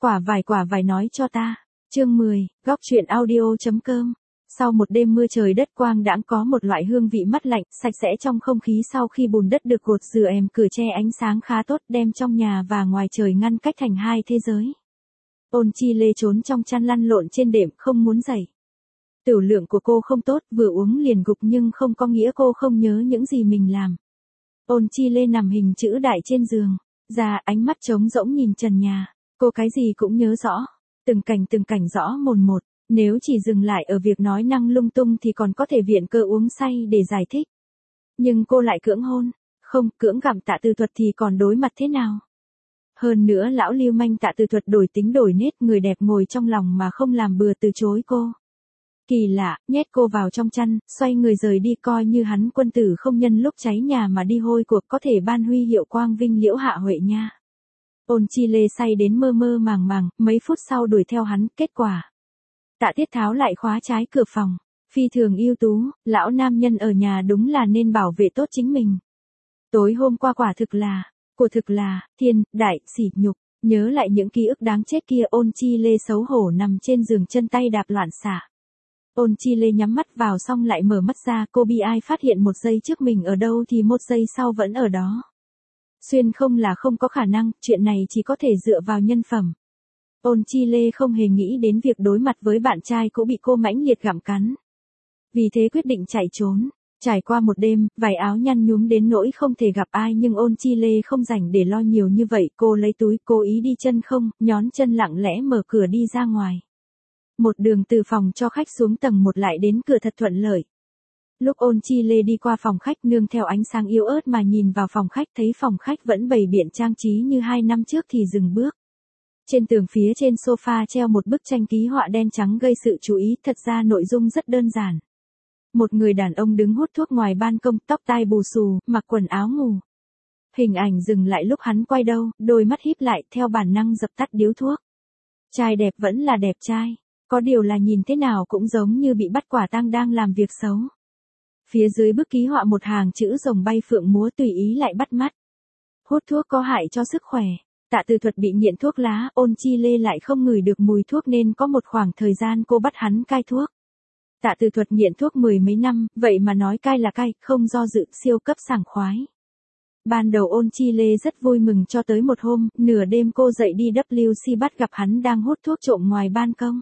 Quả vải nói cho ta. Chương 10, góc truyện audio.com. Sau một đêm mưa trời đất quang đãng có một loại hương vị mát lạnh, sạch sẽ trong không khí sau khi bùn đất được gột rửa cửa che ánh sáng khá tốt đem trong nhà và ngoài trời ngăn cách thành hai thế giới. Ôn Chi Lê trốn trong chăn lăn lộn trên đệm không muốn dậy. Tửu lượng của cô không tốt, vừa uống liền gục nhưng không có nghĩa cô không nhớ những gì mình làm. Ôn Chi Lê nằm hình chữ đại trên giường, ánh mắt trống rỗng nhìn trần nhà, cô cái gì cũng nhớ rõ, từng cảnh rõ mồn một, nếu chỉ dừng lại ở việc nói năng lung tung thì còn có thể viện cơ uống say để giải thích. Nhưng cô lại cưỡng hôn, không, cưỡng gặm Tạ Từ Thuật thì còn đối mặt thế nào? Hơn nữa lão lưu manh Tạ Từ Thuật đổi tính đổi nết, người đẹp ngồi trong lòng mà không làm bừa từ chối cô. Kỳ lạ, nhét cô vào trong chăn, xoay người rời đi coi như hắn quân tử không nhân lúc cháy nhà mà đi hôi cuộc có thể ban huy hiệu quang vinh Liễu Hạ Huệ nha. Ôn Chi Lê say đến mơ mơ màng, mấy phút sau đuổi theo hắn, kết quả. Tạ Tiết Tháo lại khóa trái cửa phòng, phi thường ưu tú, lão nam nhân ở nhà đúng là nên bảo vệ tốt chính mình. Tối hôm qua quả thực là, thiên, đại, sỉ nhục, nhớ lại những ký ức đáng chết kia Ôn Chi Lê xấu hổ nằm trên giường chân tay đạp loạn xạ. Ôn Chi Lê nhắm mắt vào xong lại mở mắt ra, cô bi ai phát hiện một giây trước mình ở đâu thì một giây sau vẫn ở đó. Xuyên không là không có khả năng, chuyện này chỉ có thể dựa vào nhân phẩm. Ôn Chi Lê không hề nghĩ đến việc đối mặt với bạn trai cũng bị cô mãnh liệt gặm cắn. Vì thế quyết định chạy trốn. Trải qua một đêm, vài áo nhăn nhúm đến nỗi không thể gặp ai nhưng Ôn Chi Lê không rảnh để lo nhiều như vậy, cô lấy túi cố ý đi chân không, nhón chân lặng lẽ mở cửa đi ra ngoài. Một đường từ phòng cho khách xuống tầng 1 lại đến cửa thật thuận lợi. Lúc Ôn Chi Lê đi qua phòng khách nương theo ánh sáng yếu ớt mà nhìn vào phòng khách thấy phòng khách vẫn bày biện trang trí như 2 năm trước thì dừng bước. Trên tường phía trên sofa treo một bức tranh ký họa đen trắng gây sự chú ý, thật ra nội dung rất đơn giản. Một người đàn ông đứng hút thuốc ngoài ban công, tóc tai bù xù, mặc quần áo ngủ. Hình ảnh dừng lại lúc hắn quay đầu, đôi mắt híp lại, theo bản năng dập tắt điếu thuốc. Trai đẹp vẫn là đẹp trai, có điều là nhìn thế nào cũng giống như bị bắt quả tang đang làm việc xấu. Phía dưới bức ký họa một hàng chữ rồng bay phượng múa tùy ý lại bắt mắt. Hút thuốc có hại cho sức khỏe. Tạ Từ Thuật bị nghiện thuốc lá, Ôn Chi Lê lại không ngửi được mùi thuốc nên có một khoảng thời gian cô bắt hắn cai thuốc. Tạ Từ Thuật nghiện thuốc 10 mấy năm, vậy mà nói cai là cai, không do dự, siêu cấp sảng khoái. Ban đầu Ôn Chi Lê rất vui mừng cho tới một hôm, nửa đêm cô dậy đi WC bắt gặp hắn đang hút thuốc trộm ngoài ban công.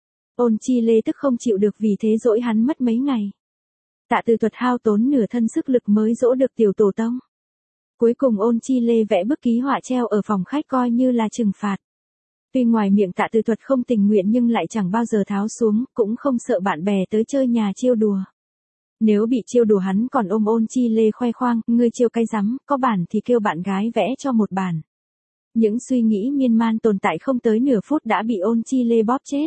Ôn Chi Lê tức không chịu được vì thế dỗi hắn mất mấy ngày. Tạ Từ Thuật hao tốn nửa thân sức lực mới dỗ được tiểu tổ tông. Cuối cùng Ôn Chi Lê vẽ bức ký họa treo ở phòng khách coi như là trừng phạt. Tuy ngoài miệng Tạ Từ Thuật không tình nguyện nhưng lại chẳng bao giờ tháo xuống, cũng không sợ bạn bè tới chơi nhà trêu đùa. Nếu bị trêu đùa hắn còn ôm Ôn Chi Lê khoe khoang, ngươi trêu cái rắm, có bản thì kêu bạn gái vẽ cho một bản. Những suy nghĩ miên man tồn tại không tới nửa phút đã bị Ôn Chi Lê bóp chết.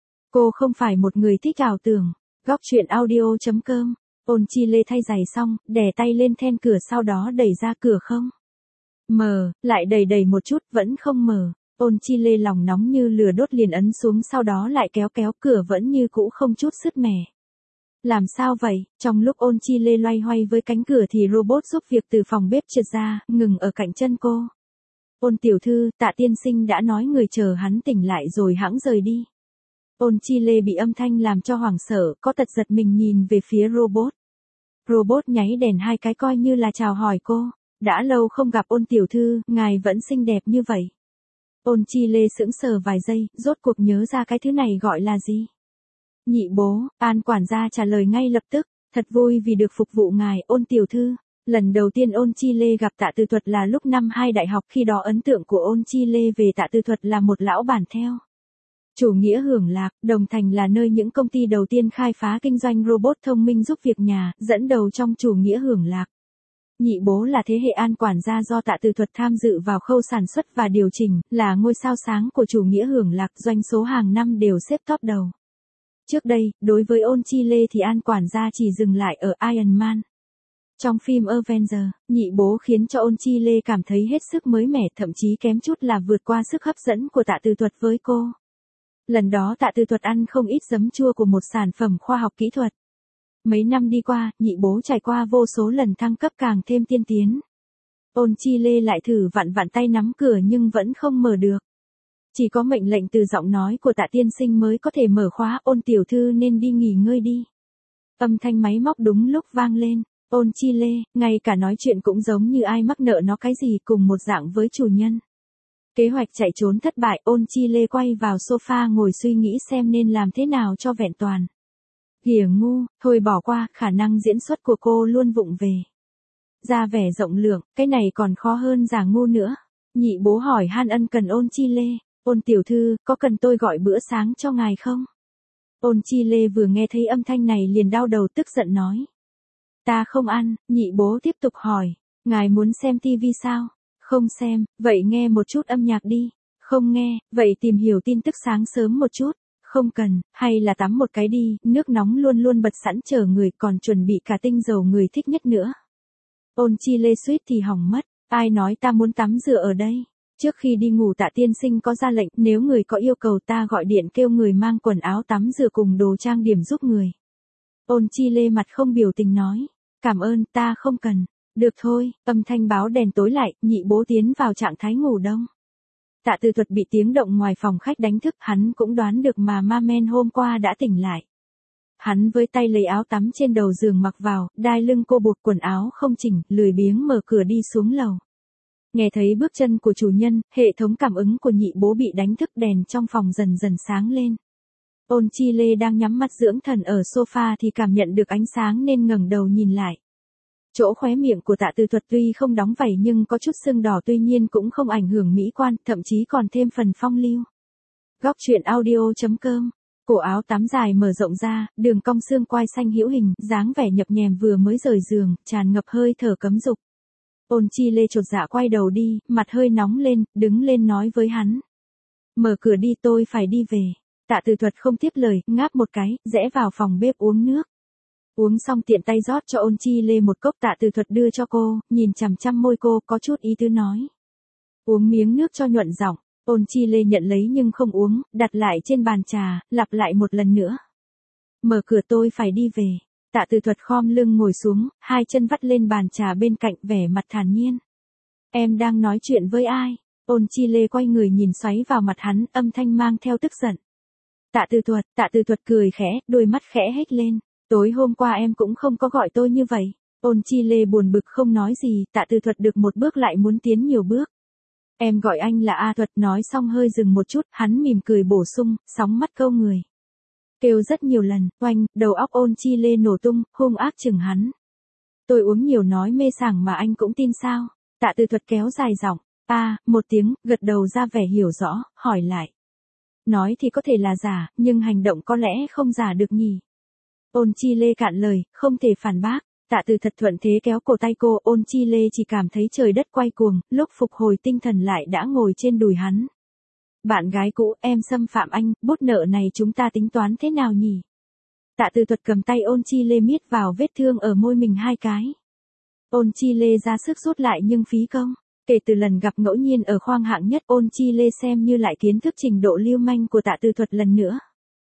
Cô không phải một người thích ảo tưởng. Góc truyện audio.com. Ôn Chi Lê thay giày xong, đè tay lên then cửa sau đó đẩy ra cửa không mở, lại đẩy một chút vẫn không mở. Ôn Chi Lê lòng nóng như lửa đốt liền ấn xuống sau đó lại kéo cửa vẫn như cũ không chút sứt mẻ. Làm sao vậy? Trong lúc Ôn Chi Lê loay hoay với cánh cửa thì robot giúp việc từ phòng bếp trượt ra, ngừng ở cạnh chân cô. Ôn tiểu thư, Tạ tiên sinh đã nói người chờ hắn tỉnh lại rồi hẵng rời đi. Ôn Chi Lê bị âm thanh làm cho hoảng sợ, có tật giật mình nhìn về phía robot. Robot nháy đèn 2 cái coi như là chào hỏi cô. Đã lâu không gặp Ôn tiểu thư, ngài vẫn xinh đẹp như vậy. Ôn Chi Lê sững sờ vài giây, rốt cuộc nhớ ra cái thứ này gọi là gì. Nhị bố, An quản gia trả lời ngay lập tức, thật vui vì được phục vụ ngài, Ôn tiểu thư. Lần đầu tiên Ôn Chi Lê gặp Tạ Từ Thuật là lúc năm 2 đại học, khi đó ấn tượng của Ôn Chi Lê về Tạ Từ Thuật là một lão bản theo. Chủ nghĩa hưởng lạc, Đồng Thành là nơi những công ty đầu tiên khai phá kinh doanh robot thông minh giúp việc nhà, dẫn đầu trong chủ nghĩa hưởng lạc. Nhị bố là thế hệ An quản gia do Tạ Từ Thuật tham dự vào khâu sản xuất và điều chỉnh, là ngôi sao sáng của chủ nghĩa hưởng lạc, doanh số hàng năm đều xếp top đầu. Trước đây, đối với Ôn Chi Lê thì An quản gia chỉ dừng lại ở Iron Man. Trong phim Avenger, nhị bố khiến cho Ôn Chi Lê cảm thấy hết sức mới mẻ, thậm chí kém chút là vượt qua sức hấp dẫn của Tạ Từ Thuật với cô. Lần đó Tạ Từ Thuật ăn không ít giấm chua của một sản phẩm khoa học kỹ thuật. Mấy năm đi qua, nhị bố trải qua vô số lần thăng cấp càng thêm tiên tiến. Ôn Chi Lê lại thử vặn tay nắm cửa nhưng vẫn không mở được. Chỉ có mệnh lệnh từ giọng nói của Tạ tiên sinh mới có thể mở khóa. Ôn tiểu thư nên đi nghỉ ngơi đi. Âm thanh máy móc đúng lúc vang lên. Ôn Chi Lê, ngay cả nói chuyện cũng giống như ai mắc nợ nó cái gì, cùng một dạng với chủ nhân. Kế hoạch chạy trốn thất bại. Ôn Chi Lê quay vào sofa ngồi suy nghĩ xem nên làm thế nào cho vẹn toàn. Kìa ngu, thôi bỏ qua, khả năng diễn xuất của cô luôn vụng về. Ra vẻ rộng lượng, cái này còn khó hơn giả ngu nữa. Nhị bố hỏi han ân cần Ôn Chi Lê. Ôn tiểu thư, có cần tôi gọi bữa sáng cho ngài không? Ôn Chi Lê vừa nghe thấy âm thanh này liền đau đầu tức giận nói. Ta không ăn. Nhị bố tiếp tục hỏi. Ngài muốn xem tivi sao? Không xem, vậy nghe một chút âm nhạc đi. Không nghe, vậy tìm hiểu tin tức sáng sớm một chút. Không cần, hay là tắm một cái đi, nước nóng luôn luôn bật sẵn chờ người, còn chuẩn bị cả tinh dầu người thích nhất nữa. Ôn Chi Lê suýt thì hỏng mất. Ai nói ta muốn tắm rửa ở đây? Trước khi đi ngủ Tạ tiên sinh có ra lệnh, nếu người có yêu cầu ta gọi điện kêu người mang quần áo tắm rửa cùng đồ trang điểm giúp người. Ôn Chi Lê mặt không biểu tình nói. Cảm ơn, ta không cần. Được thôi, âm thanh báo đèn tối lại, nhị bố tiến vào trạng thái ngủ đông. Tạ Từ Thuật bị tiếng động ngoài phòng khách đánh thức, hắn cũng đoán được mà ma men hôm qua đã tỉnh lại. Hắn với tay lấy áo tắm trên đầu giường mặc vào, đai lưng cô buộc quần áo không chỉnh, lười biếng mở cửa đi xuống lầu. Nghe thấy bước chân của chủ nhân, hệ thống cảm ứng của nhị bố bị đánh thức, đèn trong phòng dần dần sáng lên. Ôn Chi Lê đang nhắm mắt dưỡng thần ở sofa thì cảm nhận được ánh sáng nên ngẩng đầu nhìn lại. Chỗ khóe miệng của Tạ Từ Thuật tuy không đóng vảy nhưng có chút sưng đỏ, tuy nhiên cũng không ảnh hưởng mỹ quan, thậm chí còn thêm phần phong lưu. Góc truyện audio.com. Cổ áo tắm dài mở rộng ra, đường cong xương quai xanh hữu hình, dáng vẻ nhập nhèm vừa mới rời giường, tràn ngập hơi thở cấm dục. Ôn Chi Lê chột dạ quay đầu đi, mặt hơi nóng lên, đứng lên nói với hắn. Mở cửa đi, tôi phải đi về. Tạ Từ Thuật không tiếp lời, ngáp một cái, rẽ vào phòng bếp uống nước. Uống xong tiện tay rót cho Ôn Chi Lê một cốc. Tạ Từ Thuật đưa cho cô, nhìn chằm chằm môi cô, có chút ý tứ nói. Uống miếng nước cho nhuận giọng. Ôn Chi Lê nhận lấy nhưng không uống, đặt lại trên bàn trà, lặp lại một lần nữa. Mở cửa, tôi phải đi về. Tạ Từ Thuật khom lưng ngồi xuống, hai chân vắt lên bàn trà bên cạnh, vẻ mặt thản nhiên. Em đang nói chuyện với ai? Ôn Chi Lê quay người nhìn xoáy vào mặt hắn, âm thanh mang theo tức giận. Tạ Từ Thuật cười khẽ, đôi mắt khẽ hếch lên. Tối hôm qua em cũng không có gọi tôi như vậy. Ôn Chi Lê buồn bực không nói gì, Tạ Từ Thuật được một bước lại muốn tiến nhiều bước. Em gọi anh là A Thuật. Nói xong hơi dừng một chút, hắn mỉm cười bổ sung, sóng mắt câu người. Kêu rất nhiều lần, oanh, đầu óc Ôn Chi Lê nổ tung, hung ác chừng hắn. Tôi uống nhiều nói mê sảng mà anh cũng tin sao? Tạ Từ Thuật kéo dài giọng. Một tiếng, gật đầu ra vẻ hiểu rõ, hỏi lại. Nói thì có thể là giả, nhưng hành động có lẽ không giả được nhỉ? Ôn Chi Lê cạn lời, không thể phản bác. Tạ Từ Thuật thuận thế kéo cổ tay cô. Ôn Chi Lê chỉ cảm thấy trời đất quay cuồng, lúc phục hồi tinh thần lại đã ngồi trên đùi hắn. Bạn gái cũ, em xâm phạm anh, bút nợ này chúng ta tính toán thế nào nhỉ? Tạ Từ Thuật cầm tay Ôn Chi Lê miết vào vết thương ở môi mình hai cái. Ôn Chi Lê ra sức rút lại nhưng phí công. Kể từ lần gặp ngẫu nhiên ở khoang hạng nhất, Ôn Chi Lê xem như lại kiến thức trình độ lưu manh của Tạ Từ Thuật lần nữa.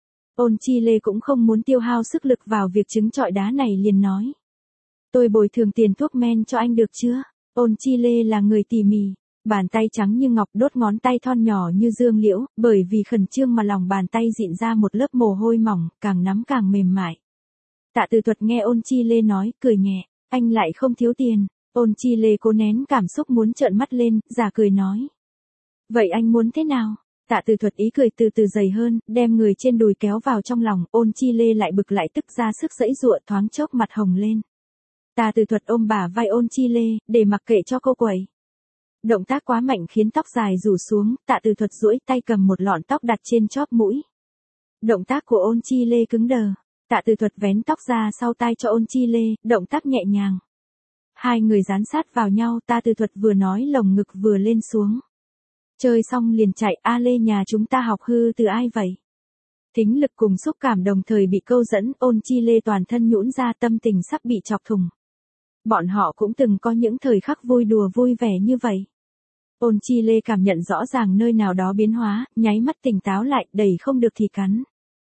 Ôn Chi Lê cũng không muốn tiêu hao sức lực vào việc trứng trọi đá này, liền nói. Tôi bồi thường tiền thuốc men cho anh được chưa? Ôn Chi Lê là người tỉ mỉ. Bàn tay trắng như ngọc, đốt ngón tay thon nhỏ như dương liễu, bởi vì khẩn trương mà lòng bàn tay dịn ra một lớp mồ hôi mỏng, càng nắm càng mềm mại. Tạ Từ Thuật nghe Ôn Chi Lê nói, cười nhẹ, anh lại không thiếu tiền. Ôn Chi Lê cố nén cảm xúc muốn trợn mắt lên, giả cười nói. Vậy anh muốn thế nào? Tạ Từ Thuật ý cười từ từ dày hơn, đem người trên đùi kéo vào trong lòng. Ôn Chi Lê lại bực lại tức, ra sức giãy giụa, thoáng chốc mặt hồng lên. Tạ Từ Thuật ôm bả vai Ôn Chi Lê, để mặc kệ cho cô quẩy. Động tác quá mạnh khiến tóc dài rủ xuống, Tạ Từ Thuật duỗi tay cầm một lọn tóc đặt trên chóp mũi. Động tác của Ôn Chi Lê cứng đờ. Tạ Từ Thuật vén tóc ra sau tai cho Ôn Chi Lê, động tác nhẹ nhàng. Hai người dán sát vào nhau, Tạ Từ Thuật vừa nói lồng ngực vừa lên xuống. Chơi xong liền chạy, A Lê nhà chúng ta học hư từ ai vậy? Thính lực cùng xúc cảm đồng thời bị câu dẫn, Ôn Chi Lê toàn thân nhũn ra, tâm tình sắp bị chọc thủng. Bọn họ cũng từng có những thời khắc vui đùa vui vẻ như vậy. Ôn Chi Lê cảm nhận rõ ràng nơi nào đó biến hóa, nháy mắt tỉnh táo lại, đẩy không được thì cắn.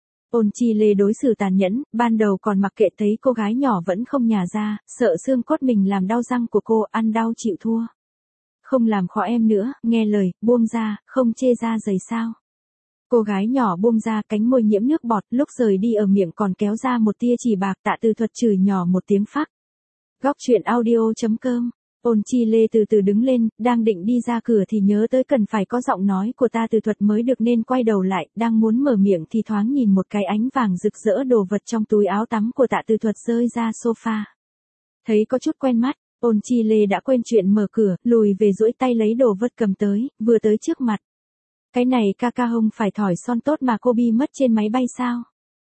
Ôn Chi Lê đối xử tàn nhẫn, ban đầu còn mặc kệ, thấy cô gái nhỏ vẫn không nhả ra, sợ xương cốt mình làm đau răng của cô, ăn đau chịu thua. không làm khó em nữa, nghe lời, buông ra, không chê ra giày sao. Cô gái nhỏ buông ra, cánh môi nhiễm nước bọt, lúc rời đi ở miệng còn kéo ra một tia chỉ bạc. Tạ Từ Thuật chửi nhỏ một tiếng phắc. Góc truyện audio.com. Ôn Chi Lê từ từ đứng lên, đang định đi ra cửa thì nhớ tới cần phải có giọng nói của Tạ Từ Thuật mới được nên quay đầu lại, đang muốn mở miệng thì thoáng nhìn một cái ánh vàng rực rỡ đồ vật trong túi áo tắm của Tạ Từ Thuật rơi ra sofa. Thấy có chút quen mắt, Ôn Chi Lê đã quên chuyện mở cửa, lùi về duỗi tay lấy đồ vật cầm tới, vừa tới trước mặt. Cái này ca ca không phải thỏi son tốt mà cô Bi mất trên máy bay sao?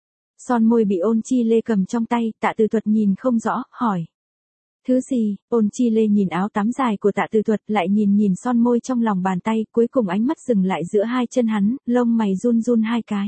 Son môi bị Ôn Chi Lê cầm trong tay, Tạ Từ Thuật nhìn không rõ, hỏi. Thứ gì? Ôn Chi Lê nhìn áo tắm dài của Tạ Từ Thuật, lại nhìn son môi trong lòng bàn tay, cuối cùng ánh mắt dừng lại giữa hai chân hắn, lông mày run run hai cái.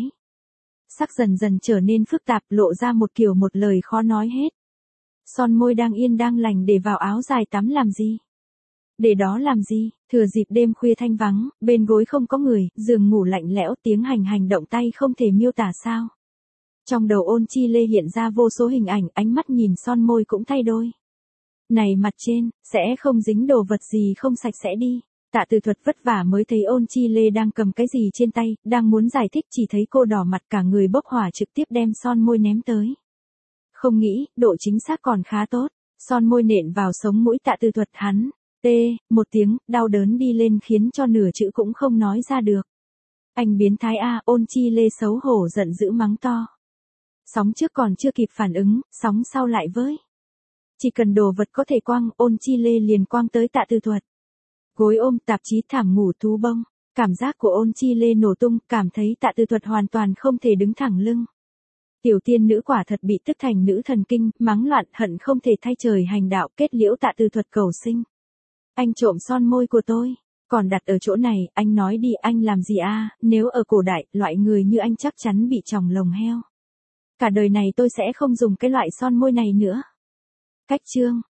Sắc dần dần trở nên phức tạp, lộ ra một kiểu một lời khó nói hết. Son môi đang yên đang lành để vào áo dài tắm làm gì? Để đó làm gì? Thừa dịp đêm khuya thanh vắng, bên gối không có người, giường ngủ lạnh lẽo, tiếng hành động tay không thể miêu tả sao? Trong đầu Ôn Chi Lê hiện ra vô số hình ảnh, ánh mắt nhìn son môi cũng thay đổi. Này mặt trên, sẽ không dính đồ vật gì không sạch sẽ đi. Tạ Từ Thuật vất vả mới thấy Ôn Chi Lê đang cầm cái gì trên tay, đang muốn giải thích chỉ thấy cô đỏ mặt cả người bốc hỏa trực tiếp đem son môi ném tới. Không nghĩ, độ chính xác còn khá tốt. Son môi nện vào sống mũi Tạ Từ Thuật hắn. Một tiếng, đau đớn đi lên khiến cho nửa chữ cũng không nói ra được. Anh biến thái a, Ôn Chi Lê xấu hổ giận dữ mắng to. Sóng trước còn chưa kịp phản ứng, sóng sau lại với. Chỉ cần đồ vật có thể quăng, Ôn Chi Lê liền quăng tới Tạ Từ Thuật. Gối ôm, tạp chí, thảm ngủ, thú bông. Cảm giác của Ôn Chi Lê nổ tung, cảm thấy Tạ Từ Thuật hoàn toàn không thể đứng thẳng lưng. Tiểu tiên nữ quả thật bị tức thành nữ thần kinh, mắng loạn, hận không thể thay trời hành đạo, kết liễu Tạ Từ Thuật cầu sinh. Anh trộm son môi của tôi, còn đặt ở chỗ này, anh nói đi, anh làm gì a? Nếu ở cổ đại, loại người như anh chắc chắn bị chòng lồng heo. Cả đời này tôi sẽ không dùng cái loại son môi này nữa. Cách chương.